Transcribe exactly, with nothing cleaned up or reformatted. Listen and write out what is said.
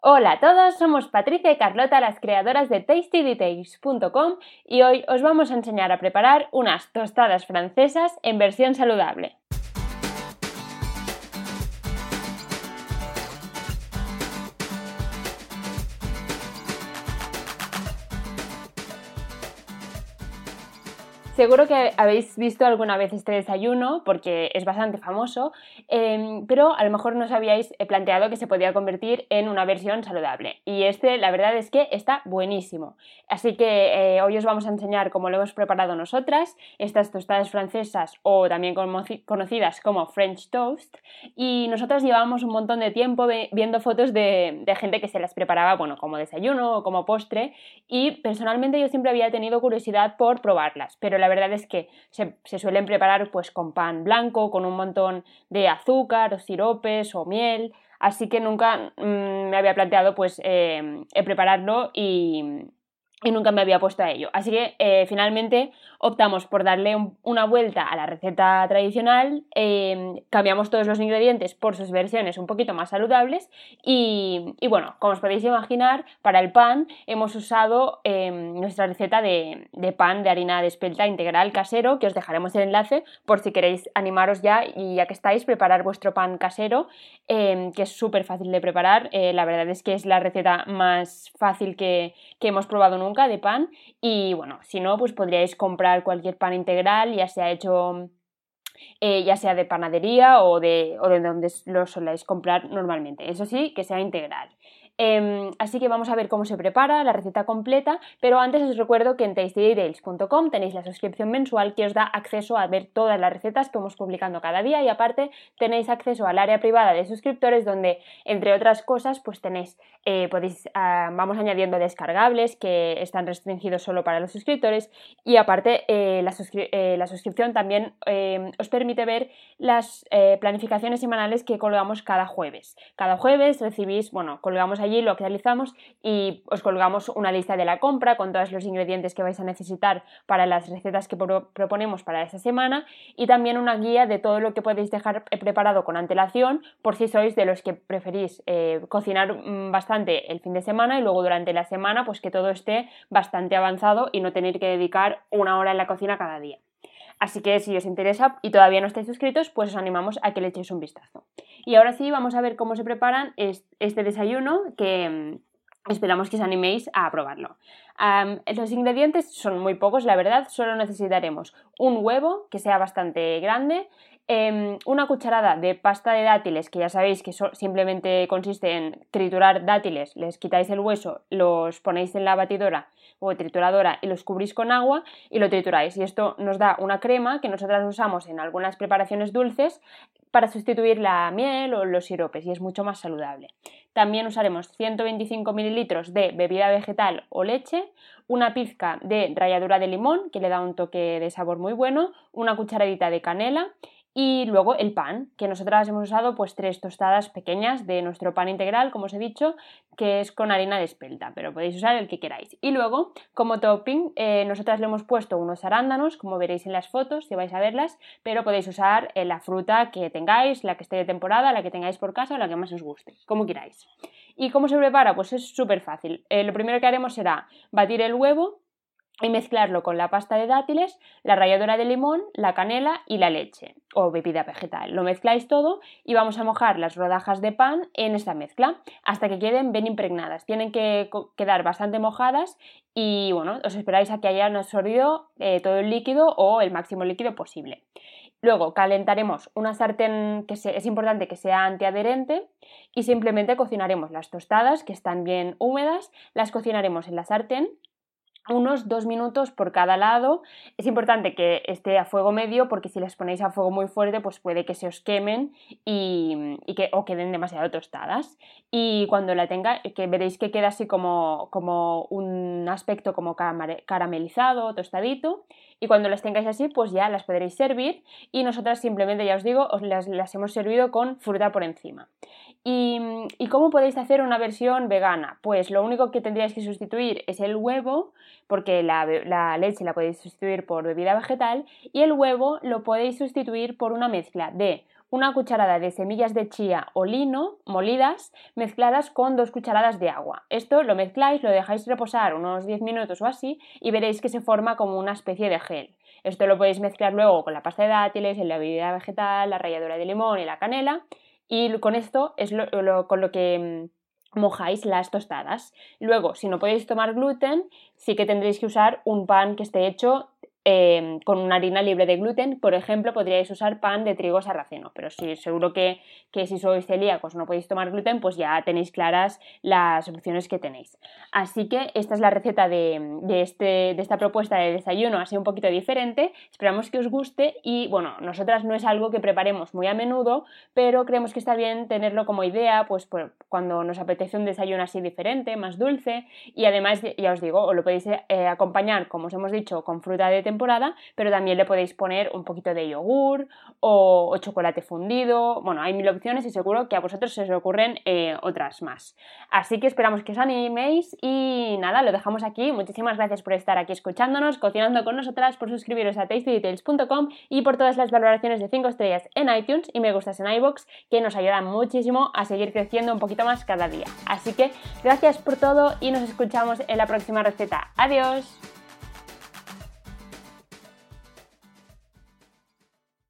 Hola a todos, somos Patricia y Carlota, las creadoras de tasty details punto com, y hoy os vamos a enseñar a preparar unas tostadas francesas en versión saludable. Seguro que habéis visto alguna vez este desayuno porque es bastante famoso, eh, pero a lo mejor no os habíais planteado que se podía convertir en una versión saludable. Y este, la verdad es que está buenísimo. Así que eh, hoy os vamos a enseñar cómo lo hemos preparado nosotras, estas tostadas francesas o también conocidas como French Toast. Y nosotras llevábamos un montón de tiempo viendo fotos de, de gente que se las preparaba, bueno, como desayuno o como postre. Y personalmente yo siempre había tenido curiosidad por probarlas, pero la verdad es que se, se suelen preparar pues con pan blanco, con un montón de azúcar o siropes o miel, así que nunca mmm, me había planteado pues eh, prepararlo y, y nunca me había puesto a ello. Así que eh, finalmente optamos por darle un, una vuelta a la receta tradicional, eh, cambiamos todos los ingredientes por sus versiones un poquito más saludables y, y bueno, como os podéis imaginar, para el pan hemos usado eh, nuestra receta de, de pan de harina de espelta integral casero, que os dejaremos el enlace por si queréis animaros ya y ya que estáis, preparar vuestro pan casero, eh, que es súper fácil de preparar. Eh, la verdad es que es la receta más fácil que, que hemos probado nunca de pan y bueno, si no, pues podríais comprar cualquier pan integral, ya sea hecho eh, ya sea de panadería o de, o de donde lo soláis comprar normalmente, eso sí, que sea integral. Eh, así que vamos a ver cómo se prepara la receta completa, pero antes os recuerdo que en tasty details punto com tenéis la suscripción mensual que os da acceso a ver todas las recetas que vamos publicando cada día y aparte tenéis acceso al área privada de suscriptores donde, entre otras cosas, pues tenéis, eh, podéis, uh, vamos añadiendo descargables que están restringidos solo para los suscriptores y aparte eh, la, suscri eh, la suscripción también eh, os permite ver las eh, planificaciones semanales que colgamos cada jueves. Cada jueves recibís, bueno, colgamos allí lo que realizamos y os colgamos una lista de la compra con todos los ingredientes que vais a necesitar para las recetas que pro proponemos para esta semana y también una guía de todo lo que podéis dejar preparado con antelación por si sois de los que preferís eh, cocinar bastante el fin de semana y luego durante la semana pues que todo esté bastante avanzado y no tener que dedicar una hora en la cocina cada día. Así que si os interesa y todavía no estáis suscritos, pues os animamos a que le echéis un vistazo. Y ahora sí, vamos a ver cómo se preparan este desayuno que esperamos que os animéis a probarlo. Um, los ingredientes son muy pocos, la verdad, solo necesitaremos un huevo que sea bastante grande, eh, una cucharada de pasta de dátiles, que ya sabéis que so simplemente consiste en triturar dátiles, les quitáis el hueso, los ponéis en la batidora o trituradora y los cubrís con agua y lo trituráis y esto nos da una crema que nosotras usamos en algunas preparaciones dulces para sustituir la miel o los siropes y es mucho más saludable. También usaremos ciento veinticinco mililitros de bebida vegetal o leche, una pizca de ralladura de limón que le da un toque de sabor muy bueno, una cucharadita de canela y luego el pan, que nosotras hemos usado pues tres tostadas pequeñas de nuestro pan integral, como os he dicho, que es con harina de espelta, pero podéis usar el que queráis. Y luego, como topping, eh, nosotras le hemos puesto unos arándanos, como veréis en las fotos, si vais a verlas, pero podéis usar eh, la fruta que tengáis, la que esté de temporada, la que tengáis por casa o la que más os guste, como queráis. ¿Y cómo se prepara? Pues es súper fácil. Eh, lo primero que haremos será batir el huevo y mezclarlo con la pasta de dátiles, la ralladura de limón, la canela y la leche o bebida vegetal. Lo mezcláis todo y vamos a mojar las rodajas de pan en esta mezcla hasta que queden bien impregnadas. Tienen que quedar bastante mojadas y bueno, os esperáis a que hayan absorbido eh, todo el líquido o el máximo líquido posible. Luego calentaremos una sartén que se, es importante que sea antiadherente y simplemente cocinaremos las tostadas que están bien húmedas, las cocinaremos en la sartén unos dos minutos por cada lado. Es importante que esté a fuego medio porque si las ponéis a fuego muy fuerte pues puede que se os quemen y, y que, o queden demasiado tostadas y cuando la tenga, que veréis que queda así como, como un aspecto como caramelizado, tostadito y cuando las tengáis así pues ya las podréis servir y nosotras simplemente, ya os digo, os las, las hemos servido con fruta por encima. ¿Y, ¿Y cómo podéis hacer una versión vegana? Pues lo único que tendríais que sustituir es el huevo, porque la, la leche la podéis sustituir por bebida vegetal y el huevo lo podéis sustituir por una mezcla de una cucharada de semillas de chía o lino molidas mezcladas con dos cucharadas de agua. Esto lo mezcláis, lo dejáis reposar unos diez minutos o así y veréis que se forma como una especie de gel. Esto lo podéis mezclar luego con la pasta de dátiles, la bebida vegetal, la ralladura de limón y la canela, y con esto es lo, lo, con lo que mojáis las tostadas. Luego, si no podéis tomar gluten, sí que tendréis que usar un pan que esté hecho eh, con una harina libre de gluten. Por ejemplo, podríais usar pan de trigo sarraceno, pero sí, seguro que, que si sois celíacos no podéis tomar gluten, pues ya tenéis claras las opciones que tenéis. Así que esta es la receta de, de, este, de esta propuesta de desayuno, así un poquito diferente. Esperamos que os guste y, bueno, nosotras no es algo que preparemos muy a menudo, pero creemos que está bien tenerlo como idea, pues por, cuando nos apetece un desayuno así diferente, más dulce, y además, ya os digo, os lo podéis eh, acompañar, como os hemos dicho, con fruta de temporada, pero también le podéis poner un poquito de yogur o, o chocolate fundido. Bueno, hay mil opciones y seguro que a vosotros se os ocurren eh, otras más. Así que esperamos que os animéis y nada, lo dejamos aquí. Muchísimas gracias por estar aquí escuchándonos, cocinando con nosotras, por suscribiros a tasty details punto com y por todas las valoraciones de cinco estrellas en iTunes y me gustas en iVoox, que nos ayudan muchísimo a seguir creciendo un poquito más cada día. Así que gracias por todo y nos escuchamos en la próxima receta. ¡Adiós!